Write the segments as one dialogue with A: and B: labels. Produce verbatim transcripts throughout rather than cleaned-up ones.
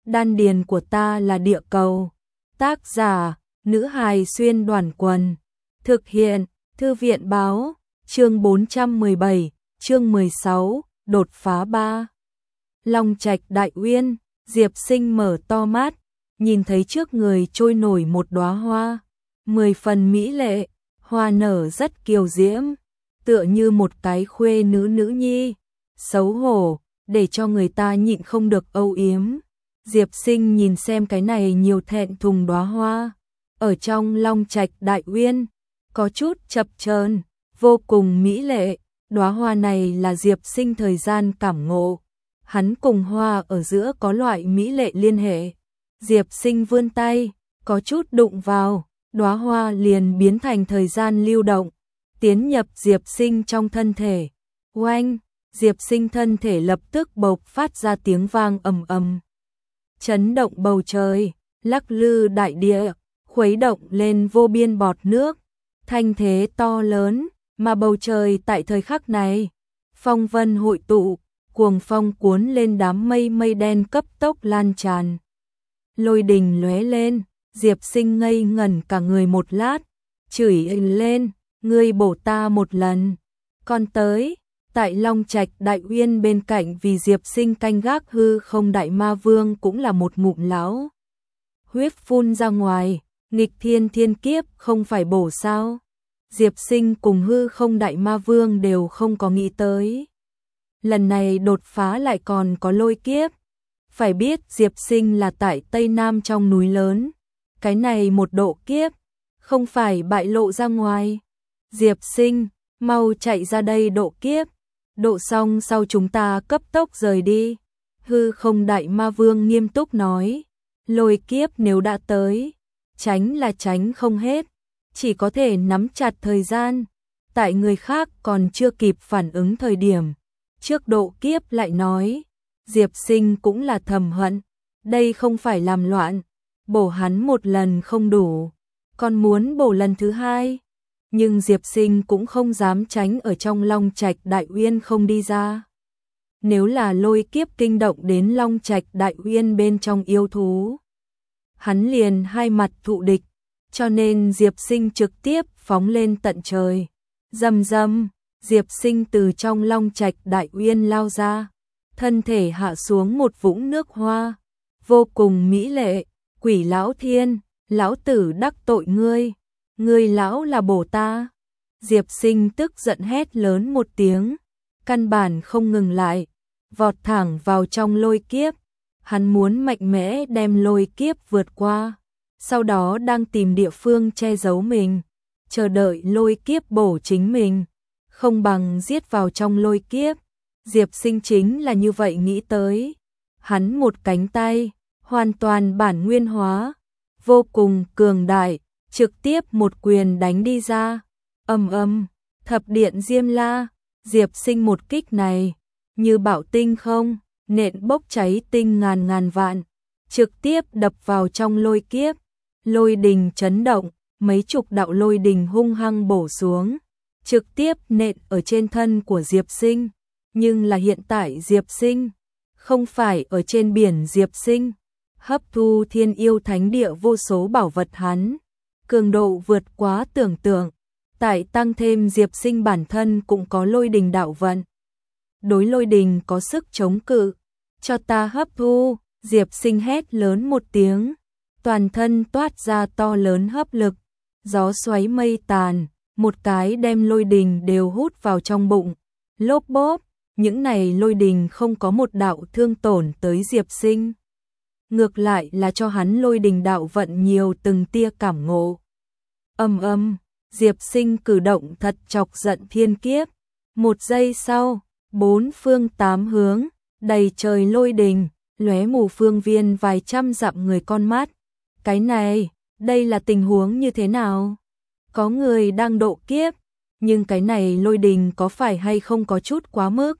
A: Đan điền của ta là địa cầu. Tác giả, nữ hài xuyên đoàn quần. Thực hiện, thư viện báo, chương bốn trăm mười bảy, chương mười sáu, đột phá ba. Long Trạch Đại Uyên, Diệp Sinh mở to mắt, nhìn thấy trước người trôi nổi một đóa hoa, mười phần mỹ lệ, hoa nở rất kiều diễm, tựa như một cái khuê nữ nữ nhi, xấu hổ, để cho người ta nhịn không được âu yếm. Diệp Sinh nhìn xem cái này nhiều thẹn thùng đóa hoa, ở trong Long Trạch Đại Uyên, có chút chập chờn, vô cùng mỹ lệ. Đóa hoa này là Diệp Sinh thời gian cảm ngộ, hắn cùng hoa ở giữa có loại mỹ lệ liên hệ. Diệp Sinh vươn tay, có chút đụng vào, đóa hoa liền biến thành thời gian lưu động, tiến nhập Diệp Sinh trong thân thể. Oanh, Diệp Sinh thân thể lập tức bộc phát ra tiếng vang ầm ầm, chấn động bầu trời, lắc lư đại địa, khuấy động lên vô biên bọt nước, thanh thế to lớn, mà bầu trời tại thời khắc này, phong vân hội tụ, cuồng phong cuốn lên đám mây mây đen cấp tốc lan tràn. Lôi đình lóe lên, Diệp Sinh ngây ngẩn cả người một lát, chửi lên, ngươi bổ ta một lần. Còn tới, tại Long Trạch Đại Uyên bên cạnh vì Diệp Sinh canh gác hư không đại ma vương cũng là một ngụm lão huyết phun ra ngoài, nghịch thiên thiên kiếp không phải bổ sao? Diệp Sinh cùng hư không đại ma vương đều không có nghĩ tới. Lần này đột phá lại còn có lôi kiếp. Phải biết Diệp Sinh là tại Tây Nam trong núi lớn. Cái này một độ kiếp, không phải bại lộ ra ngoài. Diệp Sinh, mau chạy ra đây độ kiếp. Độ xong sau chúng ta cấp tốc rời đi. Hư không đại ma vương nghiêm túc nói. Lôi kiếp nếu đã tới, tránh là tránh không hết. Chỉ có thể nắm chặt thời gian, tại người khác còn chưa kịp phản ứng thời điểm. Trước độ kiếp lại nói, Diệp Sinh cũng là thầm hận, đây không phải làm loạn, bổ hắn một lần không đủ, còn muốn bổ lần thứ hai. Nhưng Diệp Sinh cũng không dám tránh ở trong Long Trạch Đại Uyên không đi ra. Nếu là lôi kiếp kinh động đến Long Trạch Đại Uyên bên trong yêu thú, hắn liền hai mặt thụ địch. Cho nên Diệp Sinh trực tiếp phóng lên tận trời. Rầm rầm, Diệp Sinh từ trong Long Trạch Đại Uyên lao ra, thân thể hạ xuống một vũng nước hoa, vô cùng mỹ lệ. Quỷ lão thiên, lão tử đắc tội ngươi, ngươi lão là bổ ta. Diệp Sinh tức giận hét lớn một tiếng, căn bản không ngừng lại, vọt thẳng vào trong lôi kiếp. Hắn muốn mạnh mẽ đem lôi kiếp vượt qua. Sau đó đang tìm địa phương che giấu mình, chờ đợi lôi kiếp bổ chính mình, không bằng giết vào trong lôi kiếp. Diệp Sinh chính là như vậy nghĩ tới. Hắn một cánh tay, hoàn toàn bản nguyên hóa, vô cùng cường đại, trực tiếp một quyền đánh đi ra. Ầm ầm, thập điện Diêm La, Diệp Sinh một kích này, như bạo tinh không, nện bốc cháy tinh ngàn ngàn vạn, trực tiếp đập vào trong lôi kiếp. Lôi đình chấn động, mấy chục đạo lôi đình hung hăng bổ xuống, trực tiếp nện ở trên thân của Diệp Sinh. Nhưng là hiện tại Diệp Sinh, không phải ở trên biển Diệp Sinh, hấp thu thiên yêu thánh địa vô số bảo vật hắn, cường độ vượt quá tưởng tượng. Tại tăng thêm Diệp Sinh bản thân cũng có lôi đình đạo vận. Đối lôi đình có sức chống cự, cho ta hấp thu, Diệp Sinh hét lớn một tiếng. Toàn thân toát ra to lớn hấp lực, gió xoáy mây tàn, một cái đem lôi đình đều hút vào trong bụng. Lốp bốp, những này lôi đình không có một đạo thương tổn tới Diệp Sinh. Ngược lại là cho hắn lôi đình đạo vận nhiều từng tia cảm ngộ. Âm âm, Diệp Sinh cử động thật chọc giận thiên kiếp. Một giây sau, bốn phương tám hướng, đầy trời lôi đình, lóe mù phương viên vài trăm dặm người con mắt. Cái này, đây là tình huống như thế nào? Có người đang độ kiếp, nhưng cái này lôi đình có phải hay không có chút quá mức?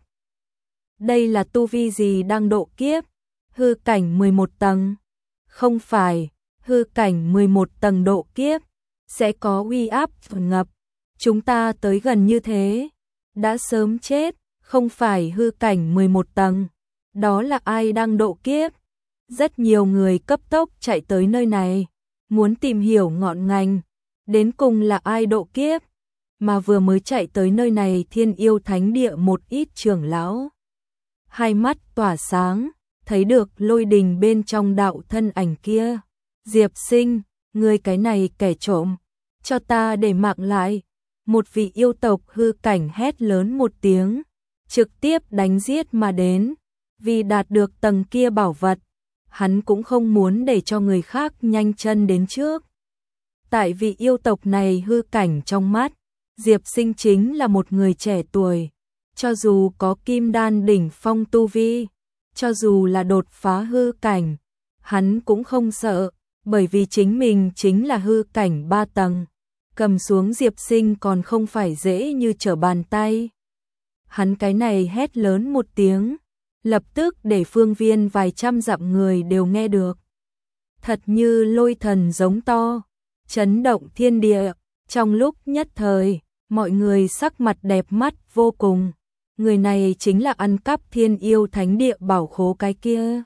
A: Đây là tu vi gì đang độ kiếp? Hư cảnh mười một tầng? Không phải, hư cảnh mười một tầng độ kiếp, sẽ có uy áp ngập. Chúng ta tới gần như thế, đã sớm chết, không phải hư cảnh mười một tầng. Đó là ai đang độ kiếp? Rất nhiều người cấp tốc chạy tới nơi này, muốn tìm hiểu ngọn ngành, đến cùng là ai độ kiếp, mà vừa mới chạy tới nơi này Thiên Yêu Thánh Địa một ít trưởng lão. Hai mắt tỏa sáng, thấy được lôi đình bên trong đạo thân ảnh kia. Diệp Sinh, ngươi cái này kẻ trộm, cho ta để mạng lại. Một vị yêu tộc hư cảnh hét lớn một tiếng, trực tiếp đánh giết mà đến. Vì đạt được tầng kia bảo vật, hắn cũng không muốn để cho người khác nhanh chân đến trước. Tại vị yêu tộc này hư cảnh trong mắt, Diệp Sinh chính là một người trẻ tuổi. Cho dù có kim đan đỉnh phong tu vi, cho dù là đột phá hư cảnh, hắn cũng không sợ, bởi vì chính mình chính là hư cảnh ba tầng. Cầm xuống Diệp Sinh còn không phải dễ như trở bàn tay. Hắn cái này hét lớn một tiếng, lập tức để phương viên vài trăm dặm người đều nghe được. Thật như lôi thần giống to, chấn động thiên địa. Trong lúc nhất thời, mọi người sắc mặt đẹp mắt vô cùng. Người này chính là ăn cắp Thiên Yêu Thánh Địa bảo khố cái kia.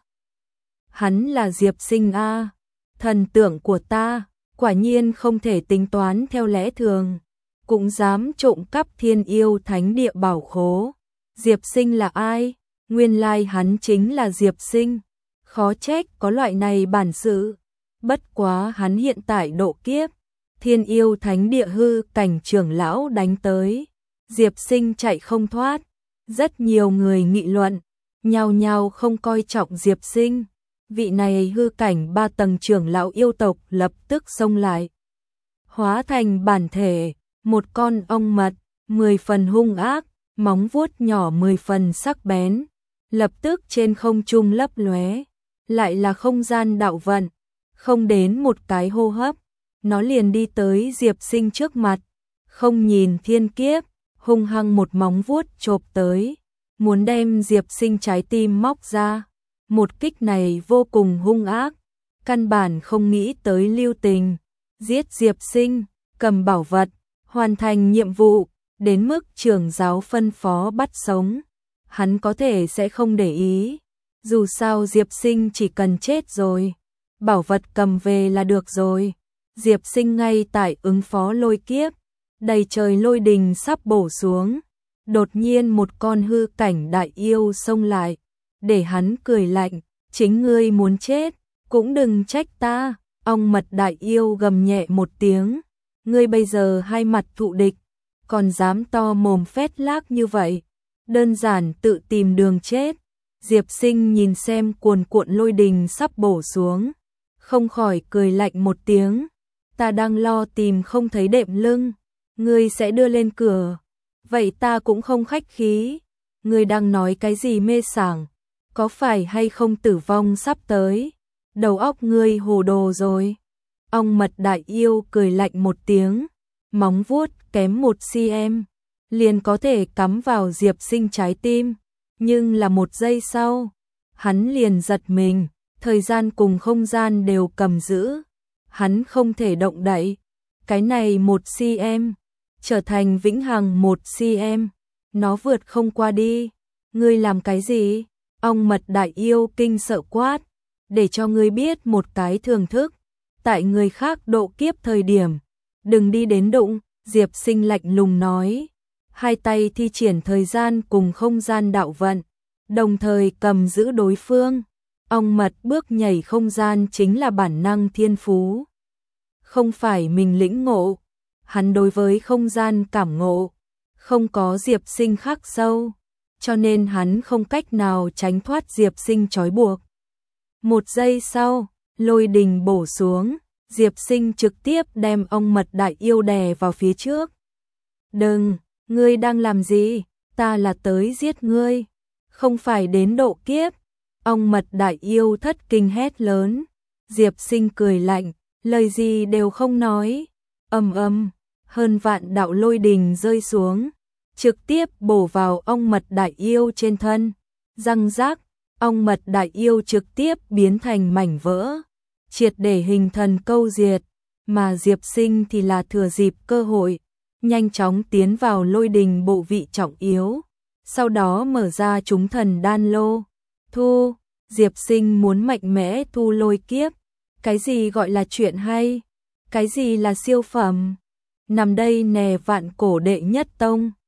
A: Hắn là Diệp Sinh a, thần tượng của ta, quả nhiên không thể tính toán theo lẽ thường, cũng dám trộm cắp Thiên Yêu Thánh Địa bảo khố. Diệp Sinh là ai? Nguyên lai hắn chính là Diệp Sinh. Khó trách có loại này bản sự. Bất quá hắn hiện tại độ kiếp, Thiên Yêu Thánh Địa hư cảnh trưởng lão đánh tới, Diệp Sinh chạy không thoát. Rất nhiều người nghị luận, nhao nhao không coi trọng Diệp Sinh. Vị này hư cảnh ba tầng trưởng lão yêu tộc lập tức xông lại, hóa thành bản thể, một con ong mật, mười phần hung ác, móng vuốt nhỏ mười phần sắc bén, lập tức trên không trung lấp lóe, lại là không gian đạo vận, không đến một cái hô hấp, nó liền đi tới Diệp Sinh trước mặt, không nhìn thiên kiếp, hung hăng một móng vuốt chộp tới, muốn đem Diệp Sinh trái tim móc ra. Một kích này vô cùng hung ác, căn bản không nghĩ tới lưu tình, giết Diệp Sinh, cầm bảo vật, hoàn thành nhiệm vụ, đến mức trưởng giáo phân phó bắt sống. Hắn có thể sẽ không để ý, dù sao Diệp Sinh chỉ cần chết rồi, bảo vật cầm về là được rồi. Diệp Sinh ngay tại ứng phó lôi kiếp, đầy trời lôi đình sắp bổ xuống, đột nhiên một con hư cảnh đại yêu xông lại, để hắn cười lạnh, chính ngươi muốn chết, cũng đừng trách ta. Ong mật đại yêu gầm nhẹ một tiếng, ngươi bây giờ hai mặt thụ địch, còn dám to mồm phét lác như vậy, đơn giản tự tìm đường chết. Diệp Sinh nhìn xem cuồn cuộn lôi đình sắp bổ xuống, không khỏi cười lạnh một tiếng, ta đang lo tìm không thấy đệm lưng, ngươi sẽ đưa lên cửa, vậy ta cũng không khách khí. Ngươi đang nói cái gì mê sảng, có phải hay không tử vong sắp tới, đầu óc ngươi hồ đồ rồi. Ong mật đại yêu cười lạnh một tiếng, móng vuốt kém một cm, liền có thể cắm vào Diệp Sinh trái tim, nhưng là một giây sau, hắn liền giật mình, thời gian cùng không gian đều cầm giữ, hắn không thể động đậy, cái này một cm, trở thành vĩnh hằng một cm, nó vượt không qua đi. Ngươi làm cái gì? Ong mật đại yêu kinh sợ quát, để cho ngươi biết một cái thường thức, tại người khác độ kiếp thời điểm, đừng đi đến đụng. Diệp Sinh lạnh lùng nói, hai tay thi triển thời gian cùng không gian đạo vận, đồng thời cầm giữ đối phương. Ong mật bước nhảy không gian chính là bản năng thiên phú, không phải mình lĩnh ngộ, hắn đối với không gian cảm ngộ, không có Diệp Sinh khắc sâu, cho nên hắn không cách nào tránh thoát Diệp Sinh trói buộc. Một giây sau, lôi đình bổ xuống, Diệp Sinh trực tiếp đem ong mật đại yêu đè vào phía trước. Đừng, ngươi đang làm gì? Ta là tới giết ngươi, không phải đến độ kiếp. Ong mật đại yêu thất kinh hét lớn. Diệp Sinh cười lạnh, lời gì đều không nói. Ầm ầm, hơn vạn đạo lôi đình rơi xuống, trực tiếp bổ vào ong mật đại yêu trên thân. Răng rác, ong mật đại yêu trực tiếp biến thành mảnh vỡ, triệt để hình thần câu diệt, mà Diệp Sinh thì là thừa dịp cơ hội, nhanh chóng tiến vào lôi đình bộ vị trọng yếu, sau đó mở ra chúng thần đan lô. Thu, Diệp Sinh muốn mạnh mẽ thu lôi kiếp. Cái gì gọi là chuyện hay? Cái gì là siêu phẩm? Nằm đây nè vạn cổ đệ nhất tông.